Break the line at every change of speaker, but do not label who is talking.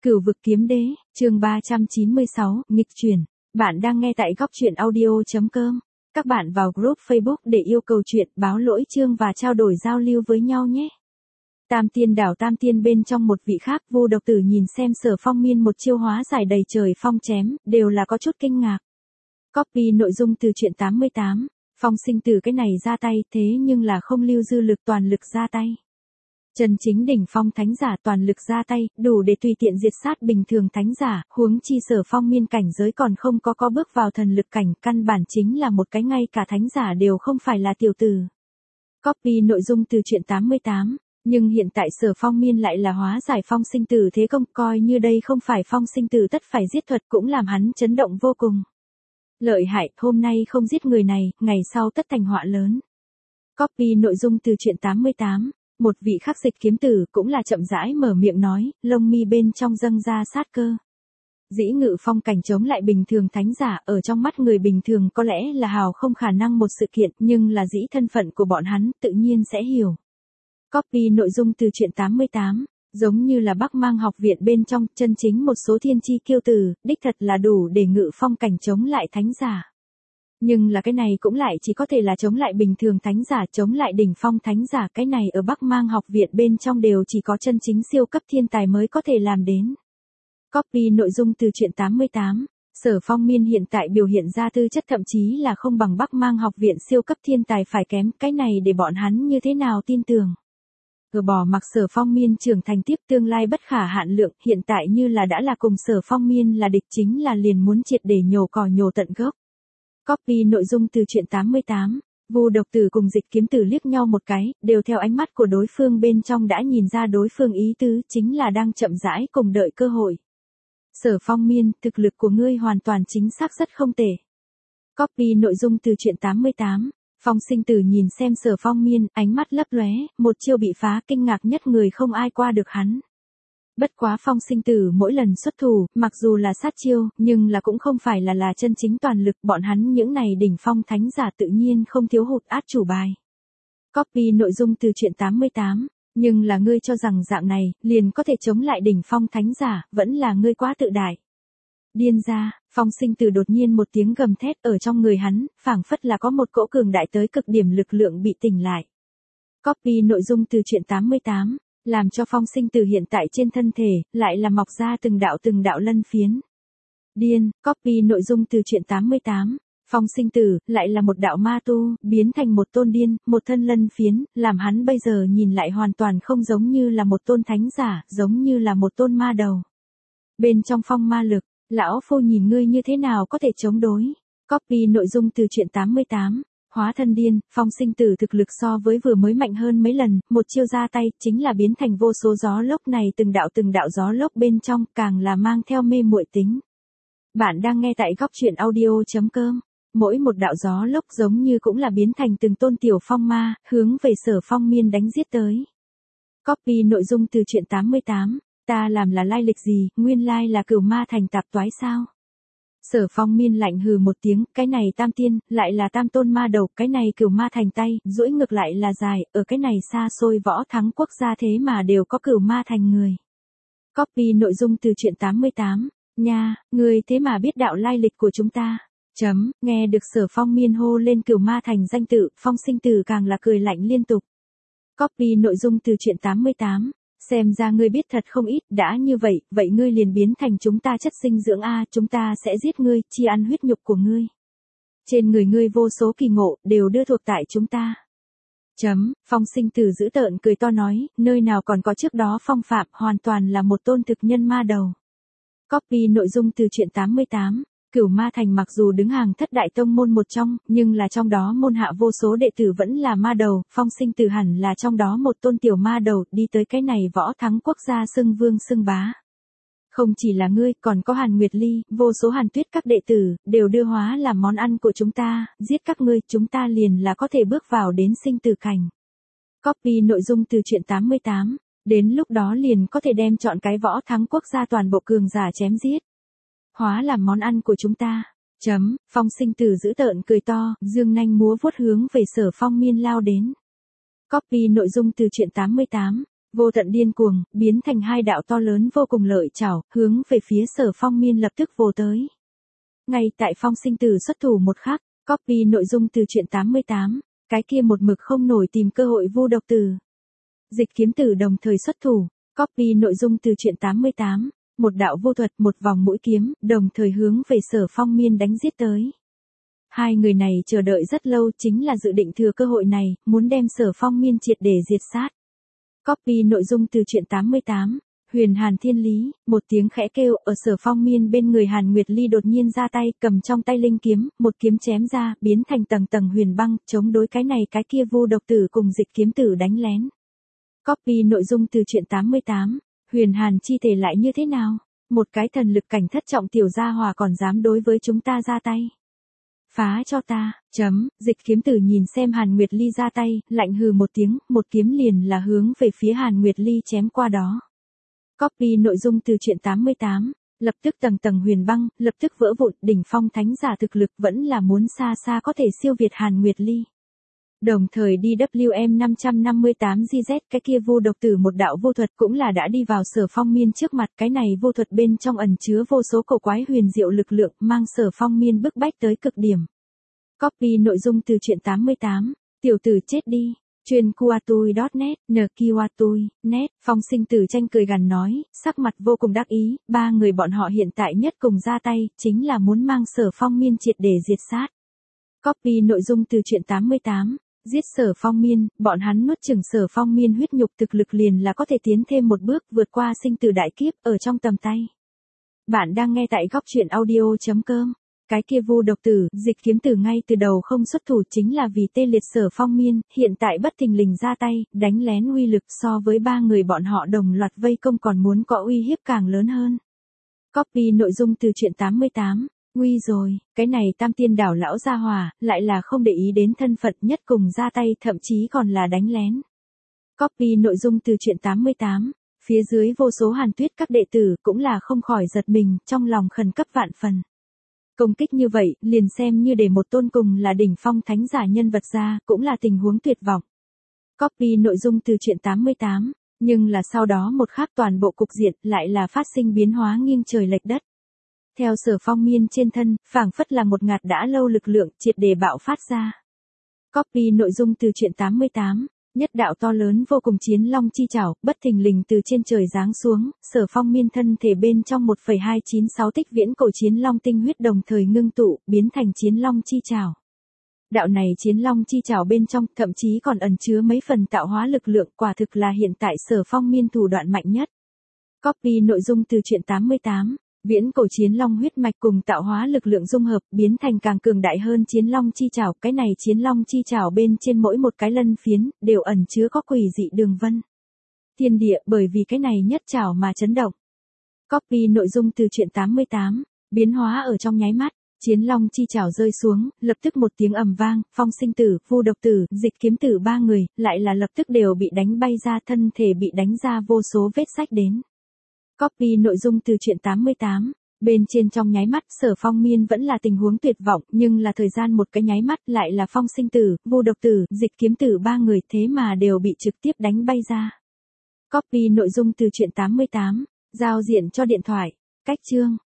Cửu vực kiếm đế, chương 396, nghịch chuyển. Bạn đang nghe tại góc truyện audio.com. Các bạn vào group Facebook để yêu cầu chuyện, báo lỗi chương và trao đổi giao lưu với nhau nhé. Tam tiên đảo Tam tiên bên trong một vị khác vô độc tử nhìn xem Sở Phong Miên một chiêu hóa giải đầy trời phong chém, đều là có chút kinh ngạc. Copy nội dung từ truyện 88, Phong sinh tử cái này ra tay thế nhưng là không lưu dư lực toàn lực ra tay. Chân chính đỉnh phong thánh giả toàn lực ra tay, đủ để tùy tiện diệt sát bình thường thánh giả, huống chi Sở Phong Miên cảnh giới còn không có bước vào thần lực cảnh, căn bản chính là một cái ngay cả thánh giả đều không phải là tiểu tử. Copy nội dung từ truyện 88, nhưng hiện tại Sở Phong Miên lại là hóa giải phong sinh tử thế công, coi như đây không phải phong sinh tử tất phải giết thuật cũng làm hắn chấn động vô cùng. Lợi hại, hôm nay không giết người này, ngày sau tất thành họa lớn. Copy nội dung từ truyện 88. Một vị khắc dịch kiếm tử cũng là chậm rãi mở miệng nói, lông mi bên trong dâng ra sát cơ. Dĩ ngự phong cảnh chống lại bình thường thánh giả, ở trong mắt người bình thường có lẽ là hào không khả năng một sự kiện, nhưng là dĩ thân phận của bọn hắn tự nhiên sẽ hiểu. Copy nội dung từ truyện 88, giống như là Bắc Mang học viện bên trong, chân chính một số thiên chi kiêu tử, đích thật là đủ để ngự phong cảnh chống lại thánh giả. Nhưng là cái này cũng lại chỉ có thể là chống lại bình thường thánh giả, chống lại đỉnh phong thánh giả, cái này ở Bắc Mang học viện bên trong đều chỉ có chân chính siêu cấp thiên tài mới có thể làm đến. Copy nội dung từ truyện 88, Sở Phong Miên hiện tại biểu hiện ra tư chất thậm chí là không bằng Bắc Mang học viện siêu cấp thiên tài phải kém, cái này để bọn hắn như thế nào tin tưởng. Bỏ mặc Sở Phong Miên trưởng thành tiếp tương lai bất khả hạn lượng, hiện tại như là đã là cùng Sở Phong Miên là địch chính là liền muốn triệt để nhổ cỏ nhổ tận gốc. Copy nội dung từ truyện 88, Vu độc tử cùng dịch kiếm tử liếc nhau một cái, đều theo ánh mắt của đối phương bên trong đã nhìn ra đối phương ý tứ chính là đang chậm rãi cùng đợi cơ hội. Sở Phong Miên, thực lực của ngươi hoàn toàn chính xác rất không tệ. Copy nội dung từ truyện 88, Phong sinh tử nhìn xem Sở Phong Miên, ánh mắt lấp lóe, một chiêu bị phá, kinh ngạc nhất người không ai qua được hắn. Bất quá Phong sinh tử mỗi lần xuất thủ, mặc dù là sát chiêu, nhưng là cũng không phải là chân chính toàn lực, bọn hắn những này đỉnh phong thánh giả tự nhiên không thiếu hụt át chủ bài. Copy nội dung từ truyện 88, nhưng là ngươi cho rằng dạng này, liền có thể chống lại đỉnh phong thánh giả, vẫn là ngươi quá tự đại. Điên ra, Phong sinh tử đột nhiên một tiếng gầm thét ở trong người hắn, phảng phất là có một cỗ cường đại tới cực điểm lực lượng bị tỉnh lại. Copy nội dung từ truyện 88. Làm cho Phong sinh tử hiện tại trên thân thể, lại là mọc ra từng đạo lân phiến. Điên, copy nội dung từ truyện 88, Phong sinh tử, lại là một đạo ma tu, biến thành một tôn điên, một thân lân phiến, làm hắn bây giờ nhìn lại hoàn toàn không giống như là một tôn thánh giả, giống như là một tôn ma đầu. Bên trong phong ma lực, lão phu nhìn ngươi như thế nào có thể chống đối. Copy nội dung từ truyện 88. Hóa thân điên, Phong sinh tử thực lực so với vừa mới mạnh hơn mấy lần, một chiêu ra tay, chính là biến thành vô số gió lốc này từng đạo gió lốc bên trong, càng là mang theo mê muội tính. Bạn đang nghe tại góc truyện audio.com, mỗi một đạo gió lốc giống như cũng là biến thành từng tôn tiểu phong ma, hướng về Sở Phong Miên đánh giết tới. Copy nội dung từ truyện 88, ta làm là lai lịch gì, nguyên lai là cửu ma thành tạp toái sao? Sở Phong Miên lạnh hừ một tiếng, cái này tam tiên, lại là tam tôn ma đầu, cái này cửu ma thành tay, duỗi ngược lại là dài, ở cái này xa xôi võ thắng quốc gia thế mà đều có cửu ma thành người. Copy nội dung từ truyện 88, nha, người thế mà biết đạo lai lịch của chúng ta. Nghe được Sở Phong Miên hô lên cửu ma thành danh tự, Phong sinh tử càng là cười lạnh liên tục. Copy nội dung từ truyện 88. Xem ra ngươi biết thật không ít, đã như vậy, vậy ngươi liền biến thành chúng ta chất dinh dưỡng a, chúng ta sẽ giết ngươi, chi ăn huyết nhục của ngươi. Trên người ngươi vô số kỳ ngộ, đều đưa thuộc tại chúng ta. Phong sinh tử dữ tợn cười to nói, nơi nào còn có trước đó phong phạm, hoàn toàn là một tôn thực nhân ma đầu. Copy nội dung từ truyện 88. Cửu ma thành mặc dù đứng hàng thất đại tông môn một trong, nhưng là trong đó môn hạ vô số đệ tử vẫn là ma đầu, Phong sinh tử hẳn là trong đó một tôn tiểu ma đầu, đi tới cái này võ thắng quốc gia xưng vương xưng bá. Không chỉ là ngươi, còn có Hàn Nguyệt Ly, vô số Hàn Tuyết các đệ tử, đều đưa hóa làm món ăn của chúng ta, giết các ngươi, chúng ta liền là có thể bước vào đến sinh tử cảnh. Copy nội dung từ truyện 88, đến lúc đó liền có thể đem chọn cái võ thắng quốc gia toàn bộ cường giả chém giết. Hóa làm món ăn của chúng ta. Phong sinh tử dữ tợn cười to, dương nanh múa vuốt hướng về Sở Phong Miên lao đến. Copy nội dung từ truyện 88. Vô tận điên cuồng, biến thành hai đạo to lớn vô cùng lợi chảo, hướng về phía Sở Phong Miên lập tức vồ tới. Ngay tại Phong Sinh Tử xuất thủ một khắc, copy nội dung từ truyện 88, cái kia một mực không nổi tìm cơ hội vu độc tử. Dịch Kiếm Tử đồng thời xuất thủ, copy nội dung từ truyện 88, một đạo vô thuật, một vòng mũi kiếm, đồng thời hướng về Sở Phong Miên đánh giết tới. Hai người này chờ đợi rất lâu chính là dự định thừa cơ hội này, muốn đem Sở Phong Miên triệt để diệt sát. Copy nội dung từ truyện 88, Huyền Hàn Thiên Lý, một tiếng khẽ kêu ở Sở Phong Miên bên người Hàn Nguyệt Ly đột nhiên ra tay, cầm trong tay linh kiếm, một kiếm chém ra, biến thành tầng tầng huyền băng, chống đối cái này cái kia vu độc tử cùng Dịch Kiếm Tử đánh lén. Copy nội dung từ truyện 88, Huyền Hàn chi thể lại như thế nào? Một cái thần lực cảnh thất trọng tiểu gia hòa còn dám đối với chúng ta ra tay. Phá cho ta, Dịch Kiếm Tử nhìn xem Hàn Nguyệt Ly ra tay, lạnh hừ một tiếng, một kiếm liền là hướng về phía Hàn Nguyệt Ly chém qua đó. Copy nội dung từ truyện 88, lập tức tầng tầng huyền băng, lập tức vỡ vụn, đỉnh phong thánh giả thực lực vẫn là muốn xa xa có thể siêu việt Hàn Nguyệt Ly. Đồng thời DWM 558 GZ cái kia vô độc tử một đạo vô thuật cũng là đã đi vào Sở Phong Miên trước mặt, cái này vô thuật bên trong ẩn chứa vô số cổ quái huyền diệu lực lượng mang Sở Phong Miên bức bách tới cực điểm. Copy nội dung từ truyện 88, tiểu tử chết đi. Chuyên Kuatui.net, NQatui.net, Phong Sinh Tử tranh cười gằn nói, sắc mặt vô cùng đắc ý, ba người bọn họ hiện tại nhất cùng ra tay, chính là muốn mang Sở Phong Miên triệt để diệt sát. Copy nội dung từ truyện 88, giết Sở Phong Miên, bọn hắn nuốt chửng Sở Phong Miên huyết nhục thực lực liền là có thể tiến thêm một bước vượt qua sinh tử đại kiếp ở trong tầm tay. Bạn đang nghe tại góc truyện audio.com. Cái kia vu độc tử, Dịch Kiếm Tử ngay từ đầu không xuất thủ chính là vì tê liệt Sở Phong Miên, hiện tại bất thình lình ra tay, đánh lén uy lực so với ba người bọn họ đồng loạt vây công còn muốn có uy hiếp càng lớn hơn. Copy nội dung từ truyện 88, nguy rồi, cái này Tam Tiên Đảo lão gia hỏa, lại là không để ý đến thân phận nhất cùng ra tay thậm chí còn là đánh lén. Copy nội dung từ truyện 88, phía dưới vô số Hàn Tuyết các đệ tử cũng là không khỏi giật mình, trong lòng khẩn cấp vạn phần. Công kích như vậy, liền xem như để một tôn cùng là đỉnh phong thánh giả nhân vật ra, cũng là tình huống tuyệt vọng. Copy nội dung từ truyện 88, nhưng là sau đó một khắc toàn bộ cục diện lại là phát sinh biến hóa nghiêng trời lệch đất. Theo Sở Phong Miên trên thân, phảng phất là một ngạt đã lâu lực lượng triệt để bạo phát ra. Copy nội dung từ truyện 88, nhất đạo to lớn vô cùng chiến long chi chảo, bất thình lình từ trên trời giáng xuống, Sở Phong Miên thân thể bên trong 1,296 tích viễn cổ chiến long tinh huyết đồng thời ngưng tụ, biến thành chiến long chi chảo. Đạo này chiến long chi chảo bên trong thậm chí còn ẩn chứa mấy phần tạo hóa lực lượng, quả thực là hiện tại Sở Phong Miên thủ đoạn mạnh nhất. Copy nội dung từ truyện 88, viễn cổ chiến long huyết mạch cùng tạo hóa lực lượng dung hợp, biến thành càng cường đại hơn chiến long chi chảo, cái này chiến long chi chảo bên trên mỗi một cái lân phiến đều ẩn chứa có quỷ dị đường vân. Thiên địa bởi vì cái này nhất chảo mà chấn động. Copy nội dung từ truyện 88, biến hóa ở trong nháy mắt, chiến long chi chảo rơi xuống, lập tức một tiếng ầm vang, Phong Sinh Tử, Vu Độc Tử, Dịch Kiếm Tử ba người, lại là lập tức đều bị đánh bay ra, thân thể bị đánh ra vô số vết rách đến. Copy nội dung từ truyện 88, bên trên trong nháy mắt Sở Phong Miên vẫn là tình huống tuyệt vọng, nhưng là thời gian một cái nháy mắt lại là Phong Sinh Tử, Vu Độc Tử, Dịch Kiếm Tử ba người thế mà đều bị trực tiếp đánh bay ra. Copy nội dung từ truyện 88, giao diện cho điện thoại, cách chương.